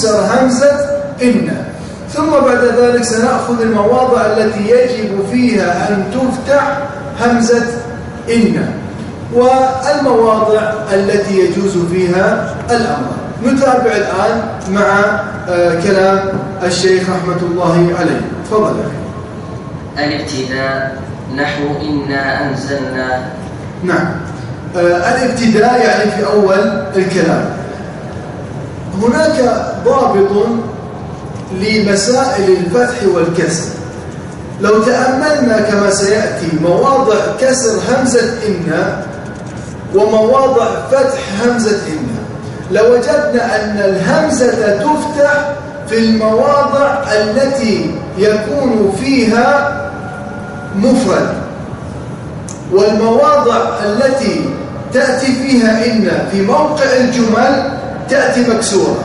تكسر همزة إن. ثم بعد ذلك سنأخذ المواضع التي يجب فيها أن تفتح همزة إن، والمواضع التي يجوز فيها الأمر. نتابع الآن مع كلام الشيخ رحمة الله عليه. تفضل. الابتداء نحو إنا أنزلنا. نعم، الابتداء يعني في أول الكلام. هناك ضابط لمسائل الفتح والكسر. لو تأملنا كما سيأتي مواضع كسر همزة إن ومواضع فتح همزة إن، لوجدنا أن الهمزة تفتح في المواضع التي يكون فيها مفرد، والمواضع التي تأتي فيها إن في موقع الجمل تأتي مكسورة.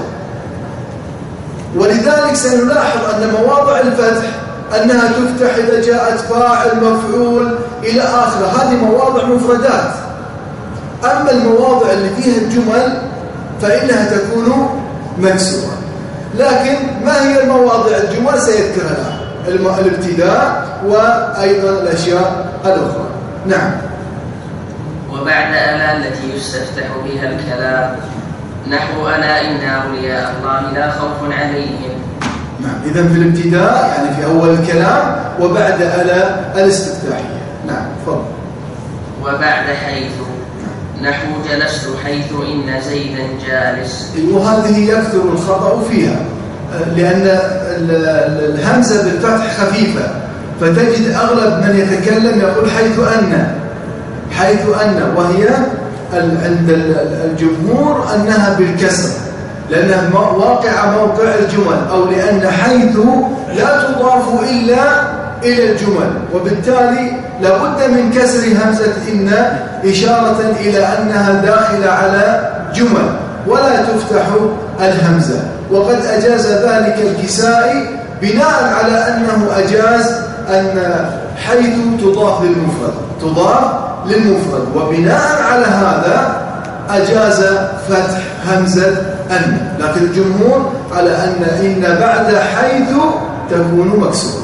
ولذلك سنلاحظ أن مواضع الفتح أنها تفتح إذا جاءت فاعل مفعول إلى آخره، هذه مواضع مفردات. أما المواضع اللي فيها الجمل فإنها تكون مكسورة. لكن ما هي المواضع الجمل سيذكرها الابتداء وأيضا الأشياء الأخرى. نعم. وبعد ألا التي يستفتح بها الكلام نحو ألا إن أولياء الله لا خوف عليهم. نعم، إذن في الابتداء يعني في أول الكلام، وبعد ألا الاستفتاحية. نعم، تفضل. وبعد حيث نحو جلست حيث إن زيدا جالس. وهذه يكثر الخطأ فيها، لأن الهمزة بالفتح خفيفة، فتجد أغلب من يتكلم يقول حيث أن، وهي عند الجمهور أنها بالكسر، لأنها واقعة موقع الجمل، أو لأن حيث لا تضاف إلا إلى الجمل، وبالتالي لابد من كسر همزة إن إشارة إلى أنها داخلة على جمل، ولا تفتح الهمزة. وقد أجاز ذلك الكسائي بناء على أنه أجاز أن حيث تضاف للمفرد، وبناء على هذا أجاز فتح همزة أن. لكن الجمهور على إن بعد حيث تكون مكسورة.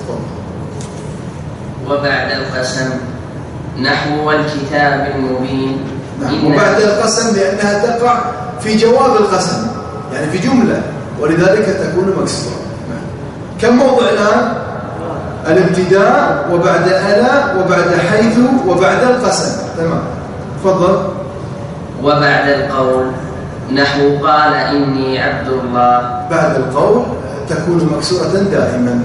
وبعد القسم نحو والكتاب المبين. وبعد القسم لأنها تقع في جواب القسم، يعني في جملة، ولذلك تكون مكسورة. كم موضع الآن؟ الابتداء وبعد ألا وبعد حيث وبعد القسم. تمام، تفضل. وبعد القول نحو قال إني عبد الله. بعد القول تكون مكسورة دائما.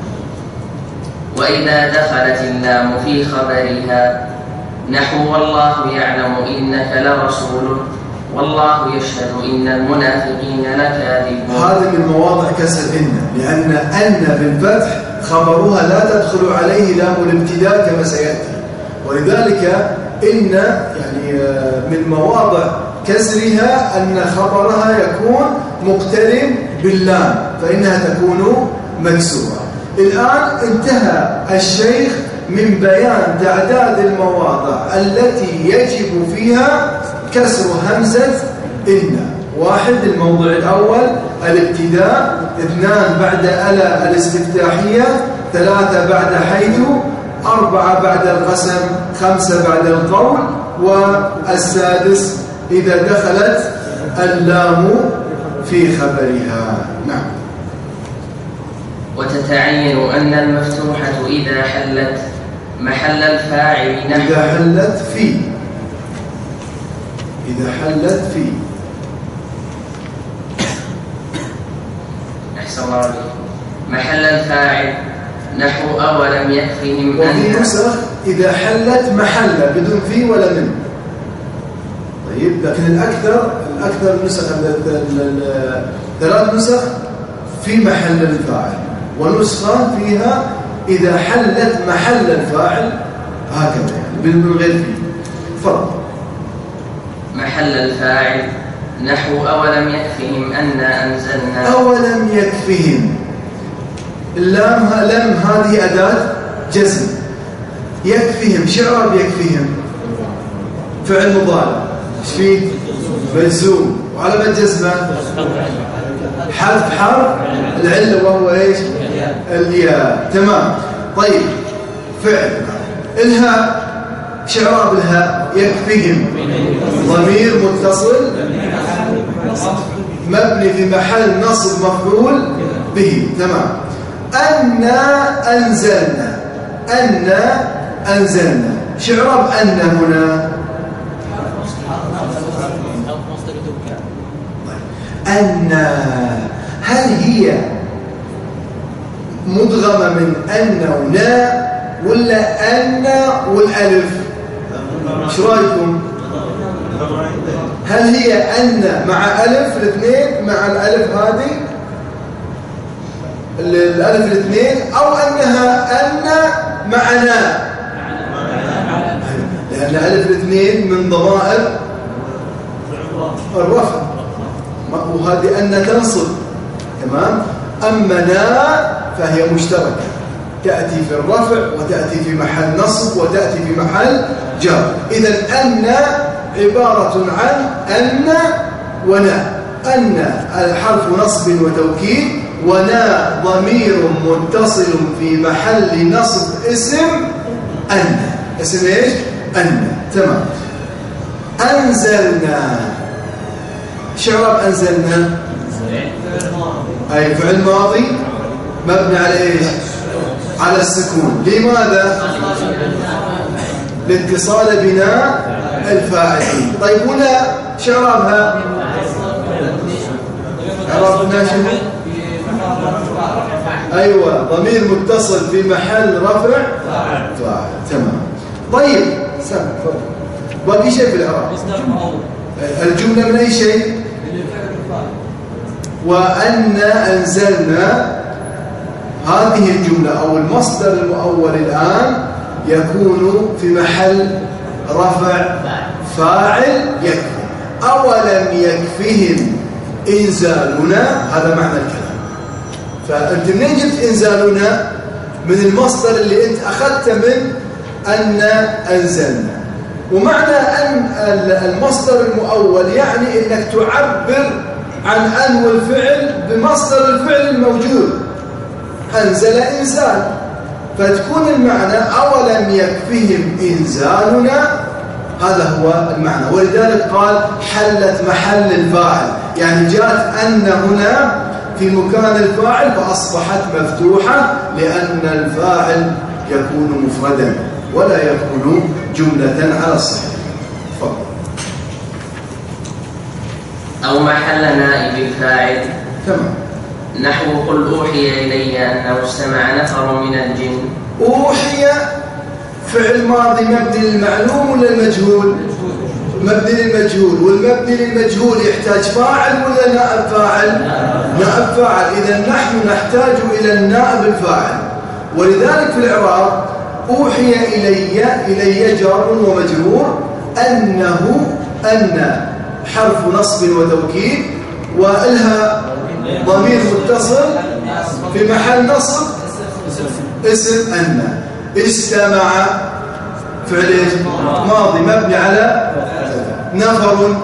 وإذا دخلت اللام في خبرها نحو والله يعلم إنك لرسوله والله يشهد إن المنافقين لكاذبون. هذه من مواضع كسر إن، لأن بالفتح خبرها لا تدخل عليه لام الابتداء كما سيأتي، ولذلك إن يعني من مواضع كسرها أن خبرها يكون مقترن باللام، فإنها تكون مكسورة. الآن انتهى الشيخ من بيان تعداد المواضع التي يجب فيها كسر همزة إن. 1 الموضع الأول الابتداء، 2 بعد ألا الاستفتاحية، 3 بعد حيث، 4 بعد القسم، 5 بعد القول، والسادس إذا دخلت اللام في خبرها. نعم. وتتعين أن المفتوحة إذا حلت محل الفاعل نحو إذا حلت في أحسن الله عليك محل الفاعل نحو أولم يكفهم أن. وفي نسخ إذا حلت محل بدون في ولا من. طيب، لكن الأكثر نسخ 3 نسخ في محل الفاعل، ونسخة فيها إذا حلت محل الفاعل هكذا، يعني من غير فيه. فرق محل الفاعل نحو أولم يكفهم أنا أنزلنا. أولم يكفهم، لم هذه أداة جزم. يكفهم شعر يكفهم فعل مضارع، ايش فيه؟ مجزوم، وعلامة جزمه حذف حرف العلة وهو إيش؟ الياء. تمام. طيب فعل الهاء، شعراب الهاء يكفيهم ضمير متصل مبني في محل نصب مفعول به. تمام. أنا أنزلنا، أنا أنزلنا، شعراب أن هنا أن، هل هي مدغمة من أن ونا ولا أن والألف؟ ايش رايكم؟ هل هي أن مع ألف الاثنين، مع الألف هذه الألف الاثنين، أو أنها أن معنا؟ لأن ألف الاثنين من ضمائر الرفع، وهذه أن تنصب. تمام. أما نا فهي مشتركة، تأتي في الرفع وتأتي في محل نصب وتأتي في محل جر. إذن أن عبارة عن أن ونا. أن حرف نصب وتوكيد، ونا ضمير متصل في محل نصب اسم أن. اسم إيش؟ أن. تمام. أنزلنا، شعراب أنزلنا أي فعل ماضي مبني على إيش؟ على السكون. لماذا؟ لاتصال بناء الفاعلين. طيب هنا شعرابها عرفنا شنو؟ أيوة، ضمير متصل في محل رفع فاعل. تمام. طيب سامع باقي شيء في الإعراب. الجملة من أي شيء؟ وأن أنزلنا، هذه الجملة أو المصدر المؤول الآن يكون في محل رفع فاعل يكفي. أولم يكفهم إنزالنا، هذا معنى الكلام. فأنت منين جبت إنزالنا؟ من المصدر اللي أنت أخذت من أن أنزلنا. ومعنى أن المصدر المؤول يعني أنك تعبر عن أن والفعل بمصدر الفعل الموجود، أنزل إنزال، فتكون المعنى أولم يكفهم إنزالنا، هذا هو المعنى. ولذلك قال حلت محل الفاعل، يعني جاءت أن هنا في مكان الفاعل فأصبحت مفتوحة، لأن الفاعل يكون مفردا ولا يكون جملة على الصحيح. تفضل. أو محل نائب الفاعل. تمام. نحو قل أوحي إلي أنه استمع نفر من الجن. أوحي فعل ماضي مبني للمعلوم ولا المجهول؟ مبني للمجهول، والمبني للمجهول يحتاج فاعل ولا نائب فاعل؟ نائب فاعل. إذا نحن نحتاج إلى النائب الفاعل. ولذلك في الإعراب أوحي إلي جار ومجرور، أنه أن حرف نصب وتوكيد، وإلها ضمير متصل في محل نصب اسم أن. استمع فعل ماضي مبني على نفر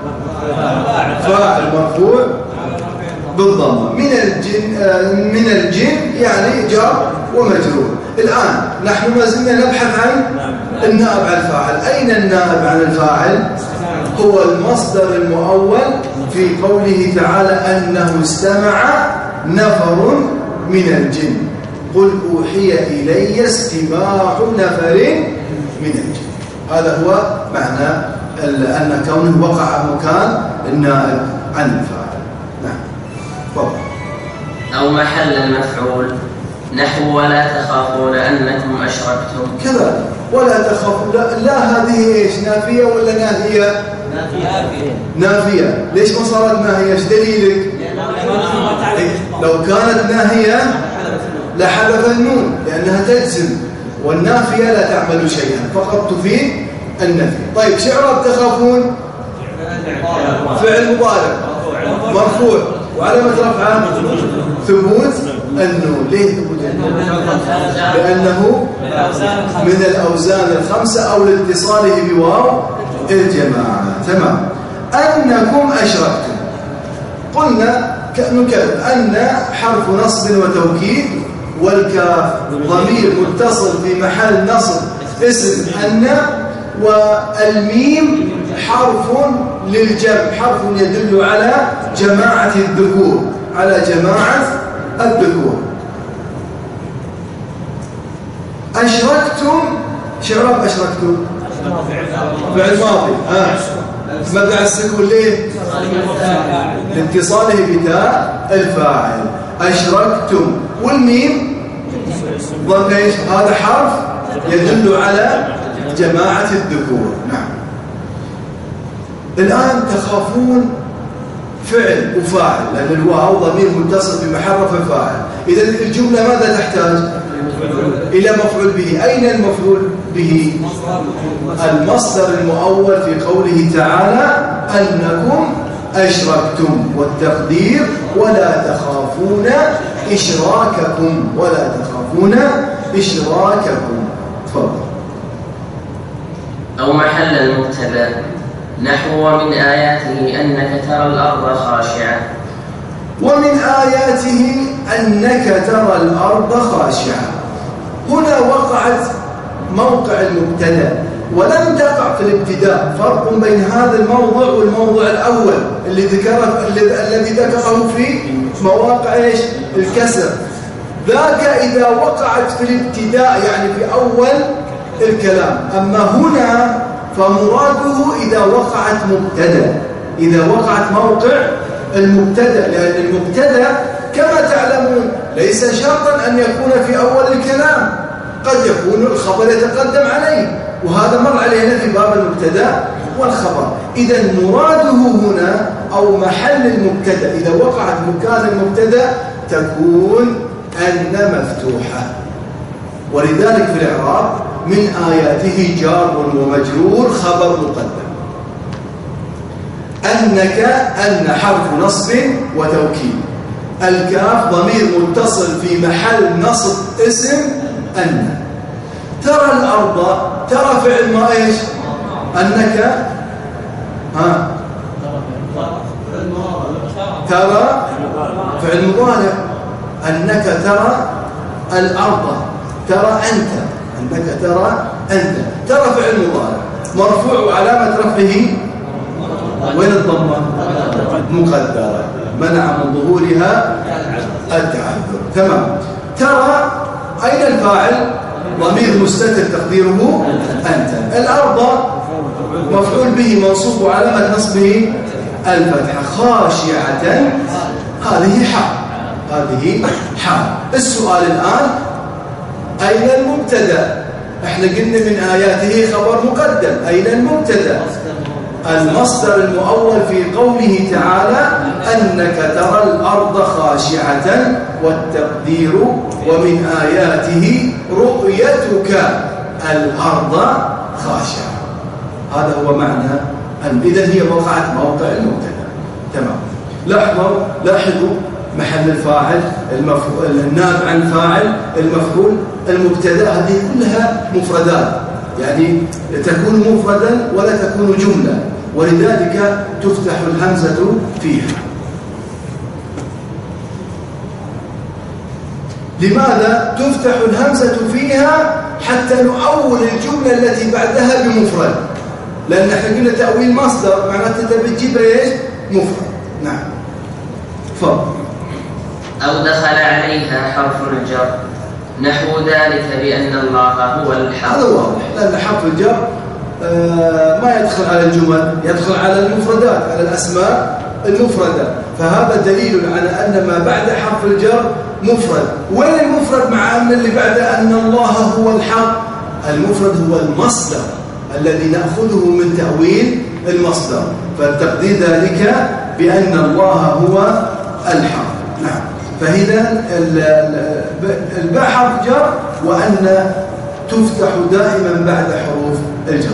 فاعل مرفوع بالضمه من الجن يعني جار ومجرور. الآن نحن ما زلنا نبحث عن النائب عن الفاعل. أين النائب عن الفاعل؟ هو المصدر المؤول في قوله تعالى أنه استمع نفر من الجن. قل أوحي إلي استماع نفر من الجن. هذا هو معنى أن كونه وقع مكان النائب عن الفاعل. نعم. فضل. أو محل المفعول. نحو ولا تخافون أنكم أشركتم. كذا ولا تخافون. لا هذه إيش؟ نافية ولا ناهية؟ نافية. ليش ما صارت ناهية؟ ايش دليلك؟ لو كانت ناهية لحذف النون لأنها تجزم، والنافية لا تعمل شيئا، فقط تفيد النفي. طيب شعراب تخافون فعل مضارع مرفوع وعلامة رفعه ثبوت النون. ليه ثبوت النون؟ لأنه من الأوزان الخمسة أو لاتصاله بواو الجماعة. تمام. أنكم أشركتم. قلنا نكرر أن حرف نصب وتوكيد، والكاف ضمير متصل في محل نصب اسم أن، والميم حرف للجمع، حرف يدل على جماعة الذكور، على جماعة الذكور. أشركتم، شعراب أشركتم فعل ماضي، مبدأ السكون ليه؟ لاتصاله بتاء الفاعل. أشركتم، والميم ضم ايش؟ هذا حرف يدل على جماعة الذكور. نعم. الآن تخافون فعل وفاعل، لأن الواو ضمير متصل بمحل رفع فاعل. إذا الجملة ماذا تحتاج؟ إلى مفعول به. أين المفعول به؟ المصدر المؤول في قوله تعالى أنكم أشركتم، والتقدير ولا تخافون إشراككم، ولا تخافون إشراككم. تفضل. أو محل المبتدأ نحو ومن آياته أنك ترى الأرض خاشعة. ومن آياته أنك ترى الأرض خاشعة، هنا وقعت موقع المبتدأ ولم تقع في الابتداء. فرق بين هذا الموضع والموضع الأول الذي ذكره في مواقع ايش؟ الكسر. ذاك إذا وقعت في الابتداء يعني في أول الكلام، أما هنا فمراده إذا وقعت مبتدأ، إذا وقعت موقع المبتدأ، لأن المبتدأ كما تعلمون ليس شرطا أن يكون في أول الكلام، قد يكون الخبر يتقدم عليه، وهذا مر علينا في باب المبتدأ والخبر. إذا مراده هنا أو محل المبتدأ إذا وقعت مكان المبتدأ تكون أن مفتوحة، ولذلك في الإعراب من آياته جار ومجرور خبر مقدم. أنك أن حرف نصب وتوكيد، الكاف ضمير متصل في محل نصب اسم أن. ترى الأرض، ترى فعل ما إيش؟ أنك ترى فعل مضارع، أنك ترى الأرض، ترى أنت، أنك ترى أنت، ترى فعل مضارع مرفوع وعلامة رفعه وين الضمة؟ مقدرة، منع من ظهورها التعذر. تمام. ترى أين الفاعل؟ ضمير مستتر تقديره أنت. الأرض مفعول به منصوب وعلامة نصبه الفتحة. خاشعة هذه حال، هذه حال. السؤال الآن أين المبتدأ؟ احنا قلنا من آياته خبر مقدم، أين المبتدأ؟ المصدر المؤول في قوله تعالى أنك ترى الأرض خاشعة، والتقدير ومن آياته رؤيتك الأرض خاشعة. هذا هو معنى إذن هي وقعت موقع المبتدأ. تمام. لاحظوا محل الفاعل، النائب عن فاعل، المفعول، المبتدأ، هذه كلها مفردات، يعني تكون مفردا ولا تكون جملة، ولذلك تفتح الهمزة فيها. لماذا تفتح الهمزة فيها؟ حتى نؤول الجملة التي بعدها بمفرد، لأن احنا قلنا تأويل مصدر معناته انت بتجيب ايش؟ مفرد. نعم. تفضل. أو دخل عليها حرف الجر نحو ذلك بأن الله هو الحق. هذا واضح، لأن حرف الجر ما يدخل على الجمل، يدخل على المفردات، على الأسماء المفردة، فهذا دليل على أن ما بعد حرف الجر مفرد. وين المفرد مع أن اللي بعد أن الله هو الحق؟ المفرد هو المصدر الذي نأخذه من تأويل المصدر، فالتقدير ذلك بأن الله هو الحق. نعم. فإذا الباء حرف جر، وأن تفتح دائما بعد حروف الجر.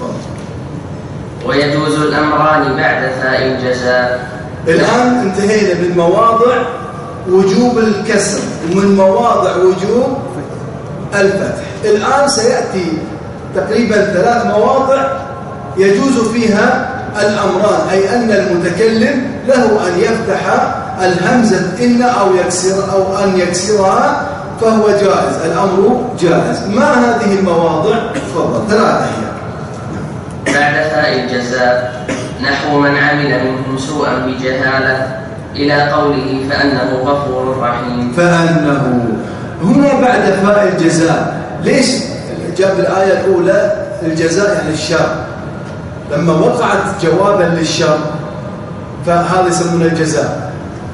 ويجوز الأمران بعد فاء الجزاء. الآن انتهينا من مواضع وجوب الكسر ومن مواضع وجوب الفتح. الآن سيأتي تقريبا 3 مواضع يجوز فيها الأمران، أي أن المتكلم له أن يفتح الهمزة إن أو أن يكسرها فهو جائز، الأمر جائز. ما هذه المواضع؟ تفضل. 3 هي. بعد فاء الجزاء نحو من عمل منهم سوءا بجهالة إلى قوله فأنه غفور رحيم. فأنه هنا بعد فاء الجزاء، ليش جاب الآية الأولى الجزاء يعني الشر؟ لما وقعت جوابا للشر فهذا يسمونه الجزاء.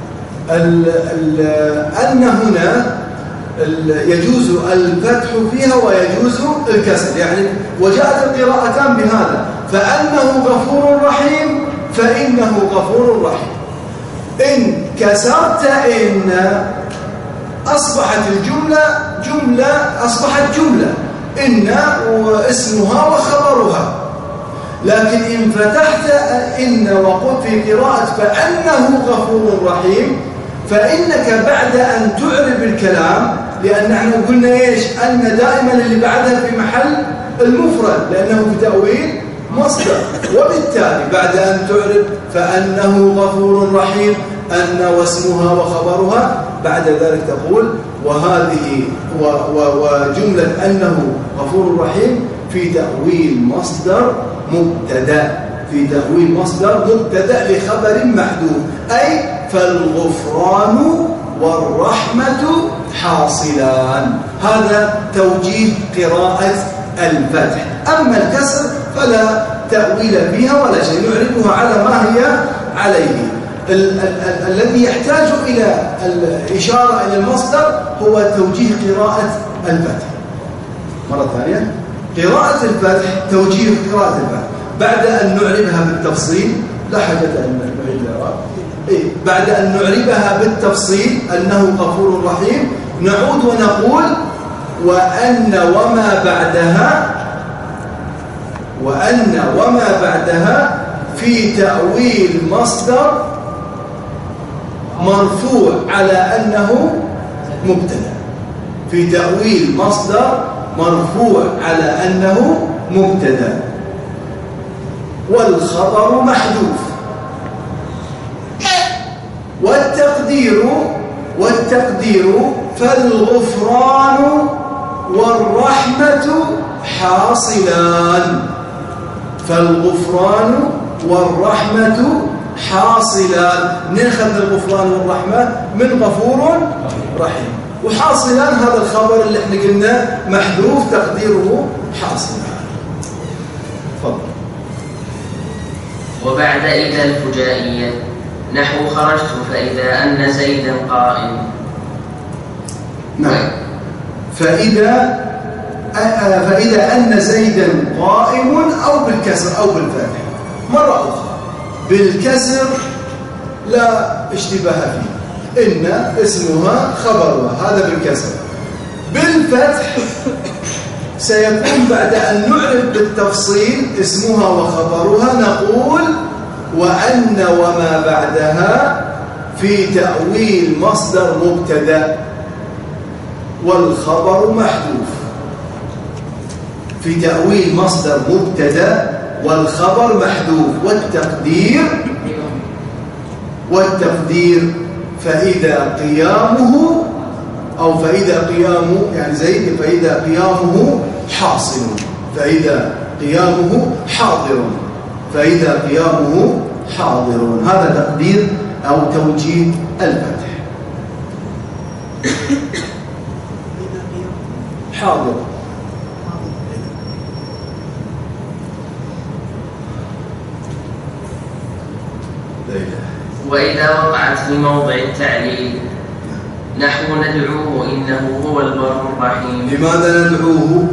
أن هنا يجوز الفتح فيها ويجوز الكسر، يعني وجاءت القراءتان بهذا، فأنه غفور رحيم فإنه غفور رحيم. إن كسرت إن أصبحت الجملة أصبحت جملة إن واسمها وخبرها. لكن إن فتحت إن وقلت في قراءة فأنه غفور رحيم فإنك بعد أن تعرب الكلام، لأن نحن قلنا إيش؟ أن دائما اللي بعدها في محل المفرد لأنه في تأويل مصدر، وبالتالي بعد أن تعرب فأنه غفور رحيم أن واسمها وخبرها، بعد ذلك تقول وهذه وجملة أنه غفور رحيم في تأويل مصدر مبتدأ، في تأويل مصدر مبتدأ لخبر محذوف، أي فالغفران والرحمة حاصلان. هذا توجيه قراءة الفتح. أما الكسر فلا تأويل فيها ولا شيء، نعرفها على ما هي عليه. الذي يحتاج إلى الإشارة إلى المصدر هو توجيه قراءة الفتح. مرة ثانية، قراءة الفتح، توجيه قراءة الفتح بعد أن نعربها بالتفصيل، لا حاجة أن نعيد الإعراب. بعد أن نعربها بالتفصيل أنه غفور رحيم، نعود ونقول وأن وما بعدها في تأويل مصدر مرفوع على أنه مبتدأ، في تأويل مصدر مرفوع على أنه مبتدأ والخبر محذوف. والتقدير فالغفران والرحمة حاصلان. فالغفران والرحمة حاصلان. نأخذ الغفران والرحمة من غفور رحيم، وحاصلان هذا الخبر اللي احنا قلنا محذوف تقديره حاصلان. تفضل. وبعد إذا الفجائية نحو خرجت فإذا أن زيدا قائم. نعم. فإذا أن زيدا قائم أو بالكسر أو بالفتح. مرة أخرى بالكسر لا اشتباه فيه، إن اسمها خبرها، هذا بالكسر. بالفتح سيكون بعد أن نعرف بالتفصيل اسمها وخبرها نقول وأن وما بعدها في تأويل مصدر مبتدأ والخبر محذوف. في تأويل مصدر مبتدأ والخبر محذوف. والتقدير فإذا قيامه أو فإذا قيامه يعني زيد فإذا قيامه حاصل، فإذا قيامه حاضر، فإذا قيامه حاضر. هذا تقدير أو توجيه الفتح. حاضر. وإذا وقعت في موضع التعليل نحو ندعوه إنه هو البر الرحيم. لماذا ندعوه؟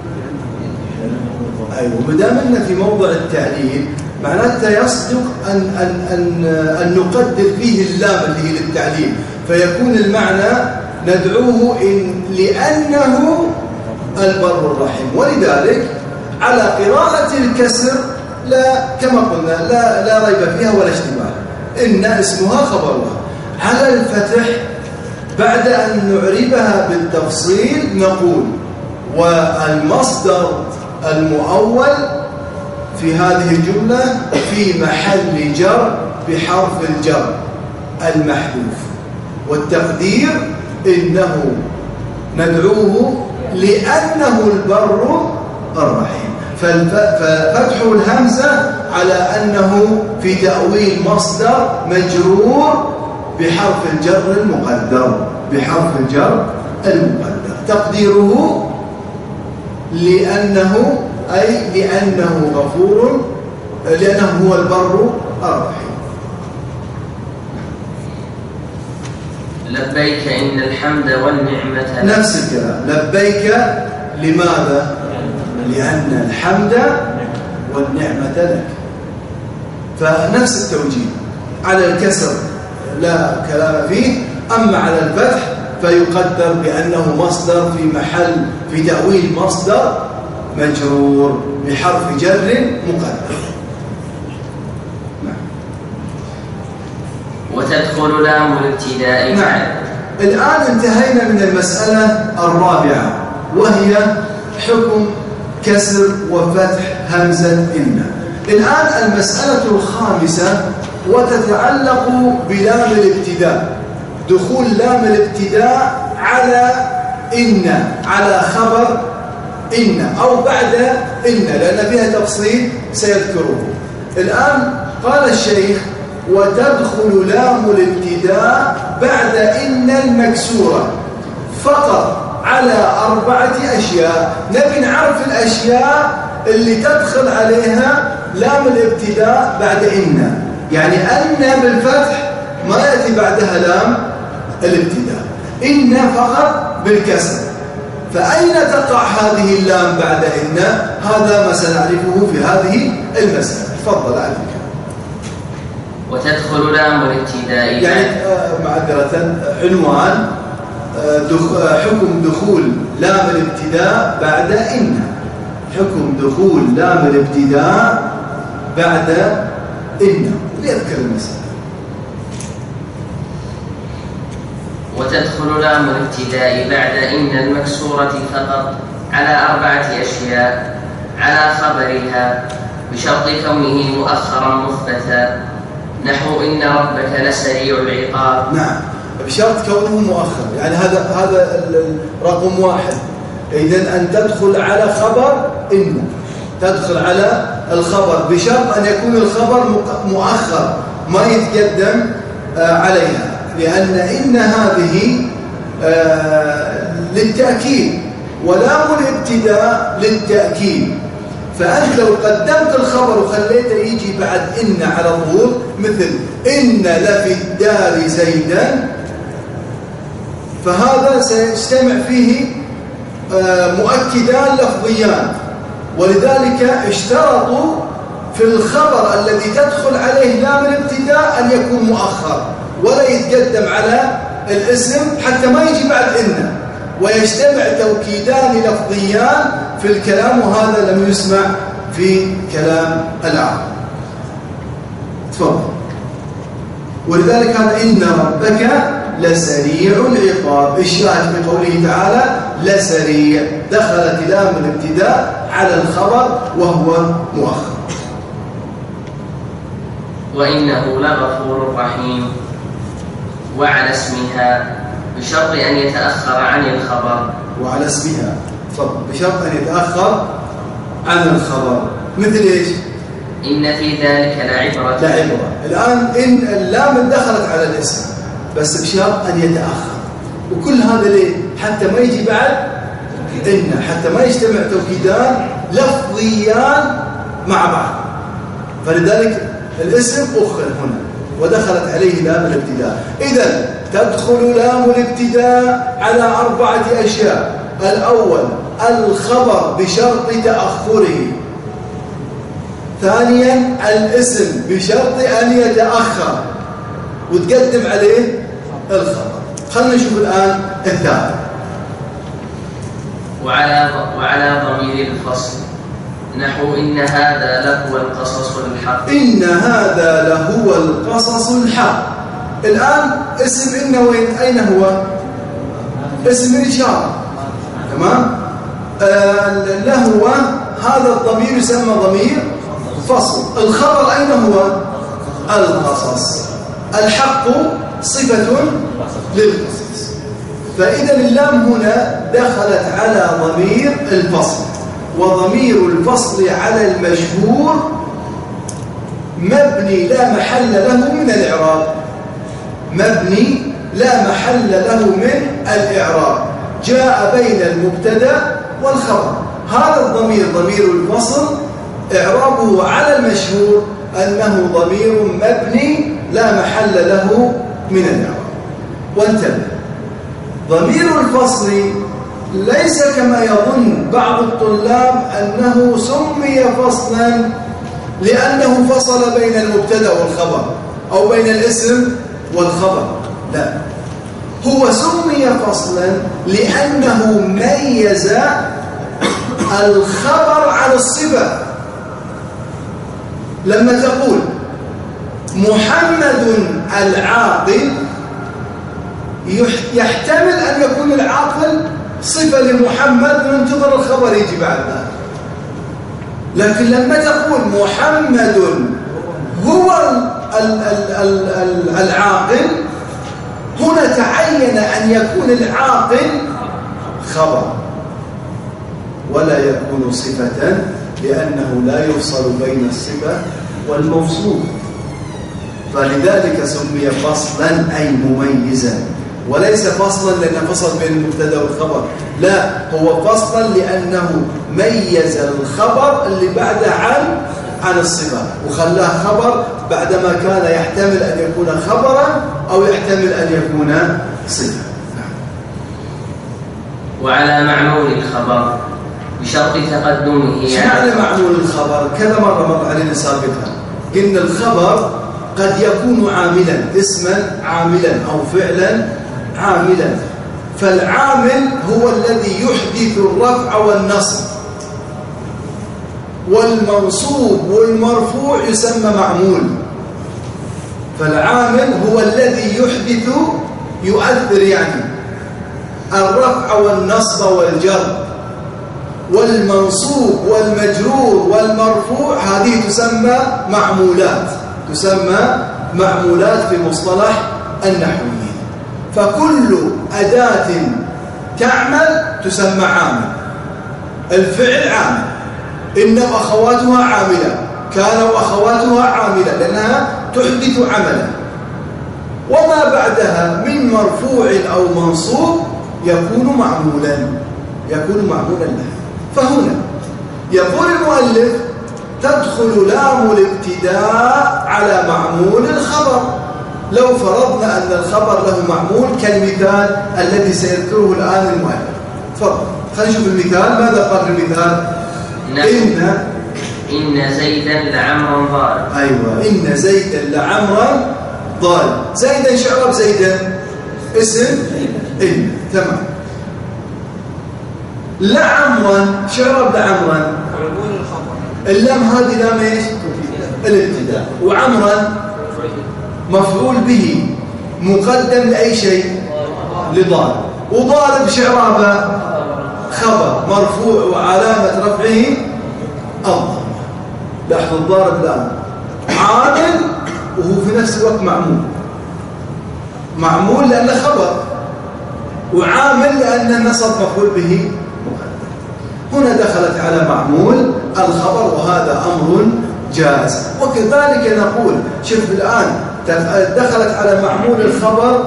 أيوة، مدامنا في موضع التعليل معناته يصدق أن نقدر فيه اللام اللي هي للتعليل، فيكون المعنى ندعوه لأنه البر الرحيم. ولذلك على قراءة الكسر لا كما قلنا لا ريب فيها ولا اشتباه، إن اسمها خبرها. على الفتح بعد أن نعربها بالتفصيل نقول والمصدر المؤول في هذه الجملة في محل جر بحرف الجر، المحذوف، والتقدير إنه ندعوه لأنه البر الرحيم. ففتح الهمزة على أنه في تأويل مصدر مجرور بحرف الجر المقدر، بحرف الجر المقدر. تقديره لأنه، أي لأنه غفور، لأنه هو البر الرحيم. لبيك إن الحمد والنعمة. نفس الكلام، لبيك لماذا؟ لأن الحمد والنعمة لك. فنفس التوجيه. على الكسر لا كلام فيه، أما على الفتح فيقدر بأنه مصدر في محل، في تأويل مصدر مجرور بحرف جر مقدر. وتدخل لام الابتداء. نعم. الآن انتهينا من المسألة الرابعة، وهي حكم كسر وفتح همزة إن. الآن المسألة الخامسة وتتعلق بلام الابتداء، دخول لام الابتداء على إن، على خبر إن أو بعد إن، لأن فيها تفصيل سيذكره. الآن قال الشيخ: وتدخل لام الابتداء بعد إن المكسورة فقط على 4 أشياء. نبي نعرف الأشياء اللي تدخل عليها لام الابتداء بعد إن، يعني أن بالفتح ما يأتي بعدها لام الابتداء، إن فقط بالكسر. فأين تقع هذه اللام بعد إن؟ هذا ما سنعرفه في هذه المسألة. تفضل عليك. وتدخل لام الابتداء، يعني معذرة، عنوان حكم دخول لام الابتداء بعد إن. حكم دخول لام الابتداء بعد إن. ليذكر المسألة. وتدخل لام الابتداء بعد إن المكسورة فقط على 4 أشياء: على خبرها بشرط كونه مؤخرا مثبتا، نحو إن ربك لسريع العقاب. نعم، بشرط كونه مؤخر، يعني هذا رقم 1. إذن أن تدخل على خبر إن، تدخل على الخبر بشرط أن يكون الخبر مؤخر ما يتقدم عليها، لأن إن هذه للتأكيد، ولام الابتداء للتأكيد. فأنت لو قدمت الخبر وخليته يجي بعد إن على طول، مثل إن لفي الدار زيدا، فهذا سيجتمع فيه مؤكدان لفظيان، ولذلك اشترطوا في الخبر الذي تدخل عليه لام الابتداء أن يكون مؤخر ولا يتقدم على الاسم حتى ما يجي بعد إن، ويجتمع توكيدان لفظيان في الكلام، وهذا لم يسمع في كلام العرب. تفضل. ولذلك هذا إن ربك لسريع العقاب. الشاهد في قوله تعالى لسريع، دخلت لام الابتداء على الخبر وهو مؤخر. وإنه لغفور رحيم، وعلى اسمها بشرط أن يتأخر عن الخبر. وعلى اسمها، تفضل، بشرط أن يتأخر عن الخبر. مثل إيش؟ إن في ذلك لعبرة. لعبرة. الآن إن اللام دخلت على الاسم بس بشرط أن يتأخر، وكل هذا ليه؟ حتى ما يجي بعد إن، حتى ما يجتمع توكيدان لفظيان مع بعض. فلذلك الاسم أخر هنا ودخلت عليه لام الابتداء. إذن تدخل لام الابتداء على 4 أشياء: الأول الخبر بشرط تأخره، ثانيا الاسم بشرط أن يتأخر وتقدم عليه الخبر. خلنا نشوف الآن الثالث. وعلى ضمير الفصل، نحو إن هذا لهو القصص الحق. إن هذا لهو القصص الحق. الآن اسم إن وين؟ أين هو؟ اسم الإشارة، تمام؟ لهو هذا الضمير يسمى ضمير فصل. الخبر أين هو؟ القصص. الحق صفة للخصيص. فإذا اللام هنا دخلت على ضمير الفصل، وضمير الفصل على المشهور مبني لا محل له من الإعراب، مبني لا محل له من الإعراب، جاء بين المبتدا والخبر. هذا الضمير ضمير الفصل إعرابه على المشهور أنه ضمير مبني لا محل له من الإعراب. وانتبه، ضمير الفصل ليس كما يظن بعض الطلاب أنه سمي فصلا لأنه فصل بين المبتدا والخبر أو بين الاسم والخبر، لا، هو سمي فصلا لأنه ميز الخبر عن الصفة. لما تقول محمد العاقل، يحتمل أن يكون العاقل صفة لمحمد وينتظر الخبر يجي بعد ذلك. لكن لما تقول محمد هو العاقل، هنا تعين أن يكون العاقل خبر ولا يكون صفة، لأنه لا يفصل بين الصفة والموصوف. فلذلك سمي فصلا أي مميزا، وليس فصلا لأنه فصل بين المبتدا والخبر، لا، هو فصلا لأنه ميز الخبر اللي بعده عن الصفة وخلاه خبر بعدما كان يحتمل أن يكون خبرا أو يحتمل أن يكون صفة. وعلى معمول الخبر بشرط تقدمه. ايش معنى معمول الخبر؟ كذا مر علينا سابقا، قلنا الخبر قد يكون عاملا، اسما عاملا أو فعلا عاملا، فالعامل هو الذي يحدث الرفع والنصب، والمنصوب والمرفوع يسمى معمول. فالعامل هو الذي يحدث، يؤثر يعني الرفع والنصب والجر، والمنصوب والمجرور والمرفوع هذه تسمى معمولات، تسمى معمولات في مصطلح النحويين. فكل أداة تعمل تسمى عامل. الفعل عامل، إن وأخواتها عاملة، كان وأخواتها عاملة، لأنها تحدث عملا. وما بعدها من مرفوع أو منصوب يكون معمولا، يكون معمولا له. فهنا يقول المؤلف تدخل لام الابتداء على معمول الخبر. لو فرضنا أن الخبر له معمول كالمثال الذي سيذكره الآن المؤلف. تفضل، خلينا نشوف المثال. ماذا قال المثال؟ إن زيدا لعمرا ضارب. أيوة، إن زيدا لعمرا ضارب. زيدا شعرب زيدا اسم إن، تمام. لعمرا شعرب لعمرا، اللام هذه لام ايش؟ الابتداء. وعمرا مفعول به مقدم لأي شيء؟ لضارب. وضارب شعرابه خبر مرفوع وعلامة رفعه الضمة. لاحظوا الضارب الآن عامل وهو في نفس الوقت معمول. معمول لأنه خبر، وعامل لأن نصب مفعول به مقدم. هنا دخلت على معمول الخبر، وهذا أمر جائز. وكذلك نقول شوف الآن دخلت على معمول الخبر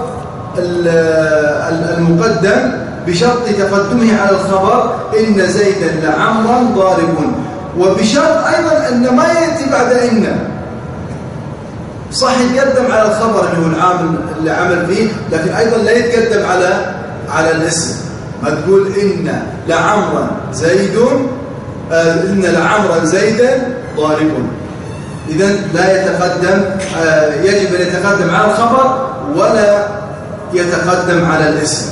المقدم بشرط تقدمه على الخبر إن زيدا لعمرا ضارب، وبشرط أيضا أن ما يأتي بعد إن. صح يتقدم على الخبر اللي هو العامل اللي عمل فيه، لكن أيضا لا يتقدم على الاسم. ما تقول إن لعمرا زيد، إن لعمرا زيدا ضارب، إذن لا يتقدم، يجب أن يتقدم على الخبر ولا يتقدم على الاسم.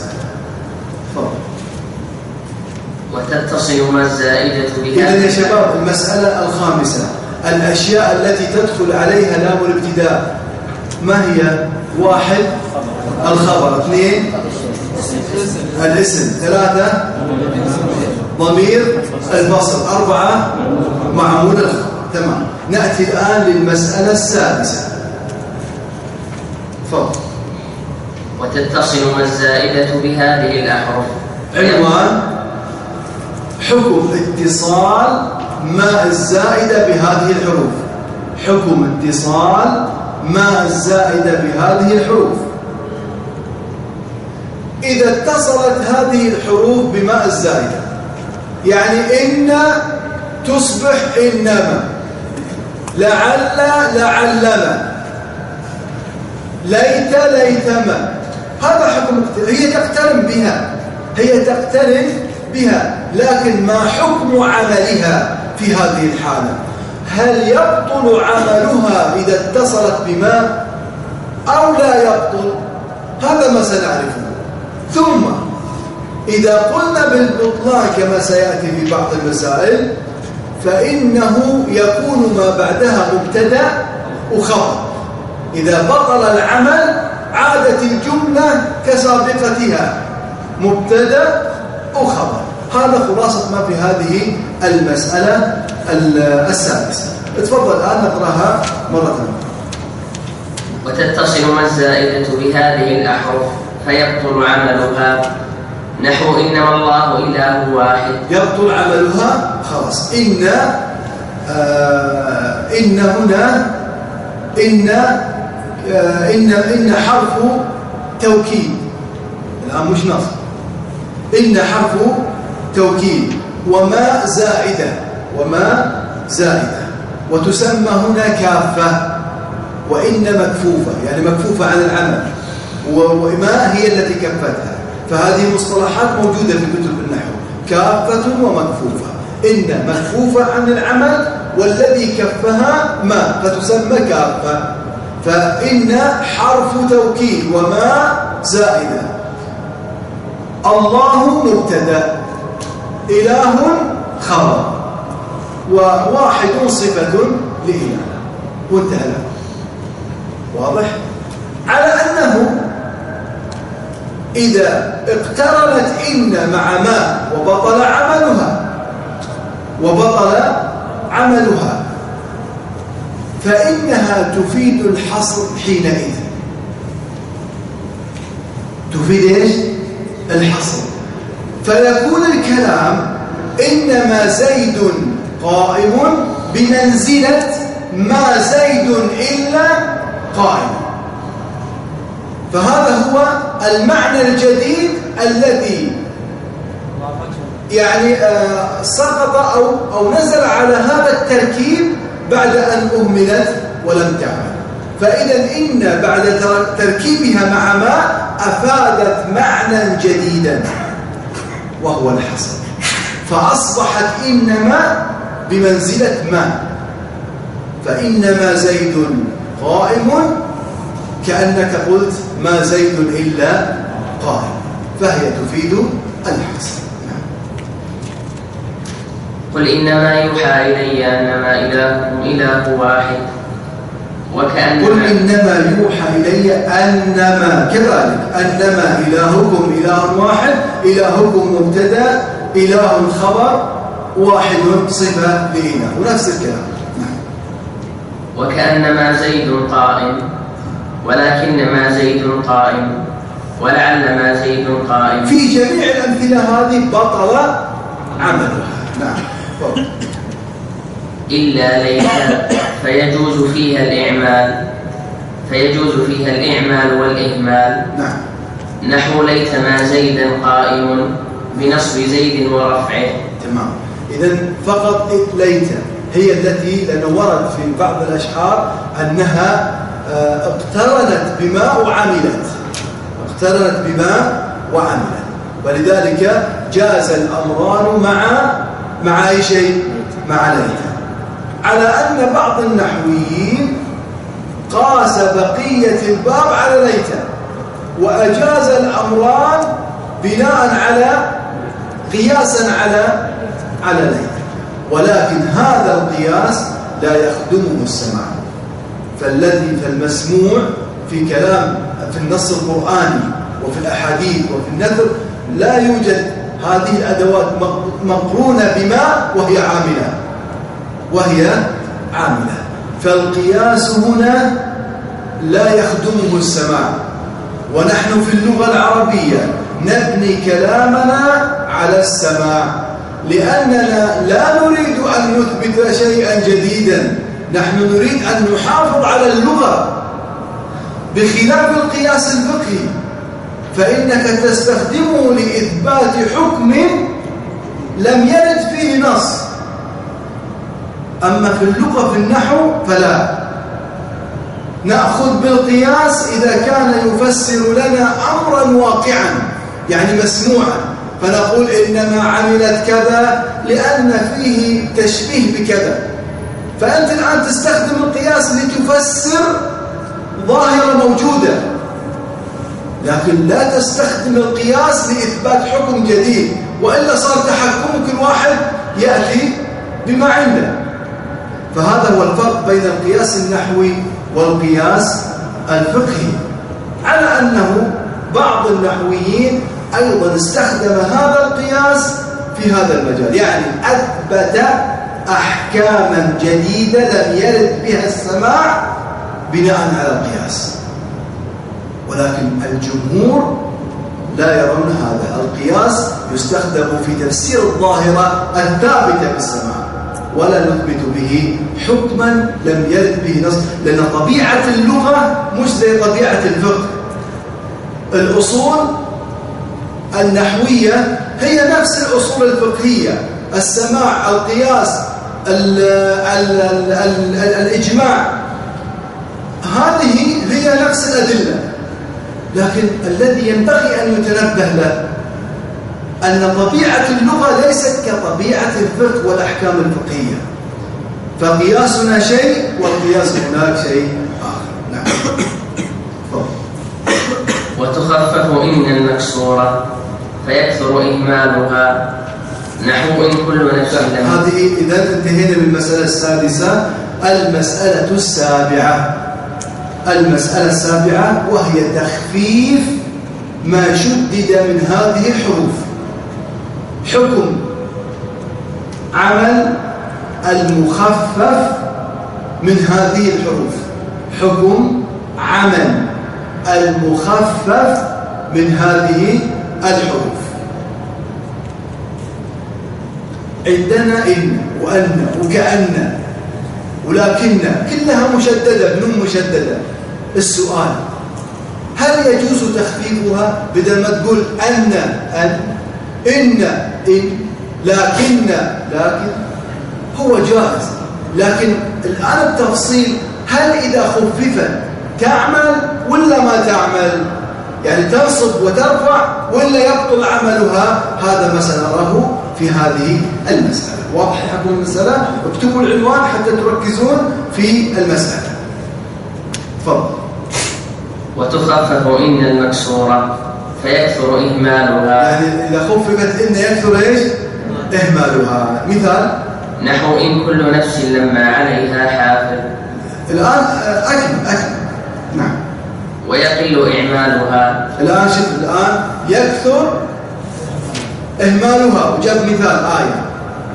وتتصل ما الزائدة بها. إذن يا شباب المسألة الخامسة، الأشياء التي تدخل عليها لام الابتداء ما هي؟ 1 الخبر، 2 الاسم، 3 ضمير الفصل، 4 معمول الخبر. تمام. نأتي الآن للمسألة السادسة. تفضل. وتتصل ما الزائدة بهذه الأحرف. عنوان: حكم اتصال ما الزائدة بهذه الحروف. حكم اتصال ما الزائدة بهذه الحروف. إذا اتصلت هذه الحروف بماء الزائدة، يعني إن تصبح إنما، لعل لعلما، ليت ليتما، هذا حكم. هي تقترن بها، لكن ما حكم عملها في هذه الحالة؟ هل يبطل عملها إذا اتصلت بماء أو لا يبطل؟ هذا ما سنعرفه. ثم إذا قلنا بالبطلان كما سيأتي في بعض المسائل، فإنه يكون ما بعدها مبتدأ وخبر. إذا بطل العمل عادت الجملة كسابقتها، مبتدأ وخبر. هذا خلاصة ما في هذه المسألة السادسة. تفضل الآن نقرأها مرة ثانية. وتتصل ما الزائدة بهذه الأحرف فيبطل عملها، نحو إنما الله إله واحد. يبطل عملها، خلاص. إن هنا إن حرف توكيد، الآن مش نصب. إن حرف توكيد، وما زائدة، وتسمى هنا كافة، وإن مكفوفة، يعني مكفوفة عن العمل، وما هي التي كفتها. فهذه مصطلحات موجودة في كتب النحو: كافة ومكفوفة. إن مكفوفة عن العمل، والذي كفها ما، فتسمى كافة. فإن حرف توكيد وما زائدة. الله مبتدأ، إله خبر، وواحد صفة لإله، وانتهى له. واضح؟ على أنه إذا اقترنت إن مع ما وبطل عملها فإنها تفيد الحصر حينئذ. تفيد إيش؟ الحصر. فيكون الكلام: إنما زيد قائم بمنزلة ما زيد إلا قائم. فهذا هو المعنى الجديد الذي يعني سقط أو نزل على هذا التركيب بعد أن أهملت ولم تعمل. فإذا إن بعد تركيبها مع ما أفادت معنى جديدا وهو الحصر، فأصبحت إنما بمنزلة ما. فإنما زيد قائم، كأنك قلت ما زيد إلا قائم، فهي تفيد الحصر. قل إنما يوحى إلي أنما إلهكم إله واحد. وكأنما قل إنما يوحى إلي أنما، كذلك أنما إلهكم إله واحد، إلهكم مبتدأ، إله خبر، واحد صفة لإله، ونفس الكلام. وكأنما زيد قائم، ولكنما زيد قائم، ولعلما زيد قائم. في جميع الأمثلة هذه بطل عملها. نعم. إلا ليت فيجوز فيها الإعمال والإهمال. نعم. نحو ليتما زيدا قائم بنصب زيد ورفعه. تمام. إذن فقط ليت هي التي، لأنه ورد في بعض الأشعار أنها اقترنت بما وعملت، ولذلك جاز الأمران مع أي شيء؟ مع ليت. على أن بعض النحويين قاس بقية الباب على ليت، وأجاز الأمران بناء على قياسا على ليت، ولكن هذا القياس لا يخدمه السماع. فالمسموع في كلام في النص القرآني وفي الأحاديث وفي النثر لا يوجد هذه الأدوات مقرونة بما وهي عاملة. فالقياس هنا لا يخدمه السماع، ونحن في اللغة العربية نبني كلامنا على السماع، لأننا لا نريد أن نثبت شيئا جديدا، نحن نريد أن نحافظ على اللغة، بخلاف القياس الفقهي فإنك تستخدمه لإثبات حكم لم يرد فيه نص. أما في اللغة في النحو فلا، نأخذ بالقياس إذا كان يفسر لنا أمرا واقعا يعني مسموعا، فنقول إنما عملت كذا لأن فيه تشبيه بكذا. فأنت الآن تستخدم القياس لتفسر ظاهرة موجودة، لكن لا تستخدم القياس لإثبات حكم جديد، وإلا صار تحكم كل واحد يأتي بما عنده. فهذا هو الفرق بين القياس النحوي والقياس الفقهي، على أنه بعض النحويين أيضا استخدم هذا القياس في هذا المجال، يعني أثبت أحكاما جديدة لم يرد بها السماع بناء على القياس. ولكن الجمهور لا يرون هذا، القياس يستخدم في تفسير الظاهرة الثابتة بالسماع، ولا نثبت به حكما لم يرد به نص، لأن طبيعة اللغة مش زي طبيعة الفقه. الأصول النحوية هي نفس الأصول الفقهية، السماع، القياس، الإجماع، هذه هي نفس الأدلة. لكن الذي ينبغي أن يتنبه له أن طبيعة اللغة ليست كطبيعة الفقه والأحكام الفقهية، فقياسنا شيء والقياس هناك شيء آخر. نعم. وتخفف إن المكسورة فيكثر إهمالها، نحو إن كل نفس لم. هذه إذا انتهينا من المسألة السادسة. المسألة السابعة، المسألة السابعة وهي تخفيف ما شدد من هذه الحروف. حكم عمل المخفف من هذه الحروف، حكم عمل المخفف من هذه الحروف. عندنا إن وأن وكأن ولكن كلها مشددة بنون مشددة. السؤال: هل يجوز تخفيفها بدل ما تقول أن إن لكن هو جائز، لكن الآن التفصيل: هل إذا خففت تعمل ولا ما تعمل؟ يعني تنصب وترفع ولا يبطل عملها؟ هذا ما سنراه في هذه المسألة. واضح لكم المسألة؟ اكتبوا العنوان حتى تركزون في المسألة. تفضل. وتخفف إن المكسورة فيكثر إهمالها، يعني إذا خففت إن يكثر إيش؟ إهمالها. مثال: نحو إن كل نفس لما عليها حافظ. الآن أكمل. نعم. ويقل إعمالها. الآن شوف، الآن يكثر إهمالها وجاب مثال آية،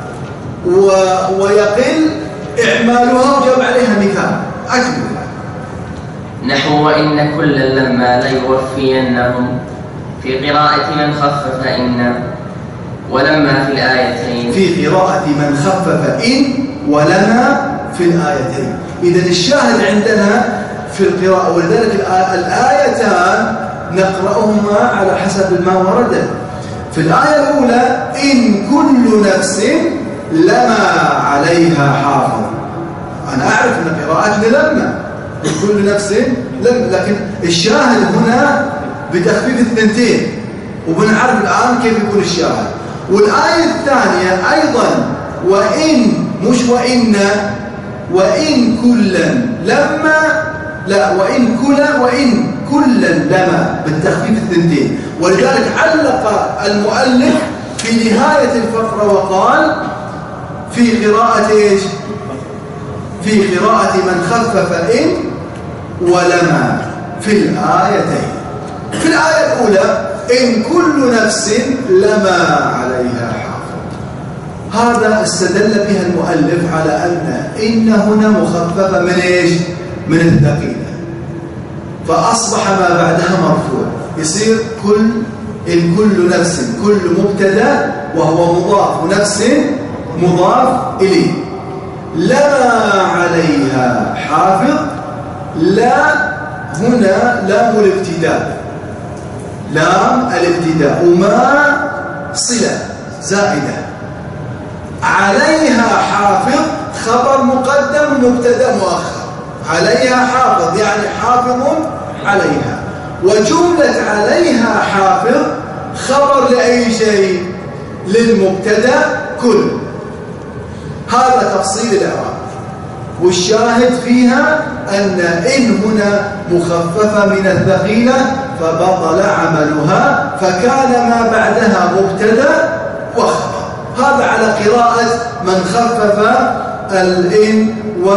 ويقل إعمالها وجاب عليها مثال. أكمل. نحو وإن كل لما ليوفينهم، في قراءة من خفف إن ولما في الآيتين. في قراءة من خفف إن ولما في الآيتين. إذن الشاهد عندنا في القراءة، ولذلك الآيتان نقرأهما على حسب ما ورد. في الآية الأولى: إن كل نفس لما عليها حافظ. أنا أعرف أن قراءتنا لما، كل نفس لما، لكن الشاهد هنا بتخفيف الثنتين، وبنعرف الآن كيف يكون الشاهد. والآية الثانية أيضا: وإن مش وإن، وإن كلا لما، لا، وإن كلا لما بالتخفيف الثنتين. ولذلك علق المؤلف في نهاية الفقرة وقال: في قراءة إيش؟ في قراءة من خفف إن ولما في الآيتين. في الآية الأولى: إن كل نفس لما عليها حافظ. هذا استدل بها المؤلف على أن إن هنا مخففة من إيش؟ من الثقيلة. فأصبح ما بعدها مرفوع، يصير كل نفس، كل مبتدا وهو مضاف ونفس مضاف إليه. لما عليها حافظ، لا هنا لام الابتداء، لام الابتداء، وما صلة زائدة. عليها حافظ خبر مقدم مبتدا مؤخر، عليها حافظ يعني حافظ عليها. وجملة عليها حافظ خبر لأي شيء؟ للمبتدا كل. هذا تفصيل الإعراب. والشاهد فيها أن إن هنا مخففة من الثقيلة فبطل عملها، فكان ما بعدها مبتدا وخبر. هذا على قراءة من خفف الإن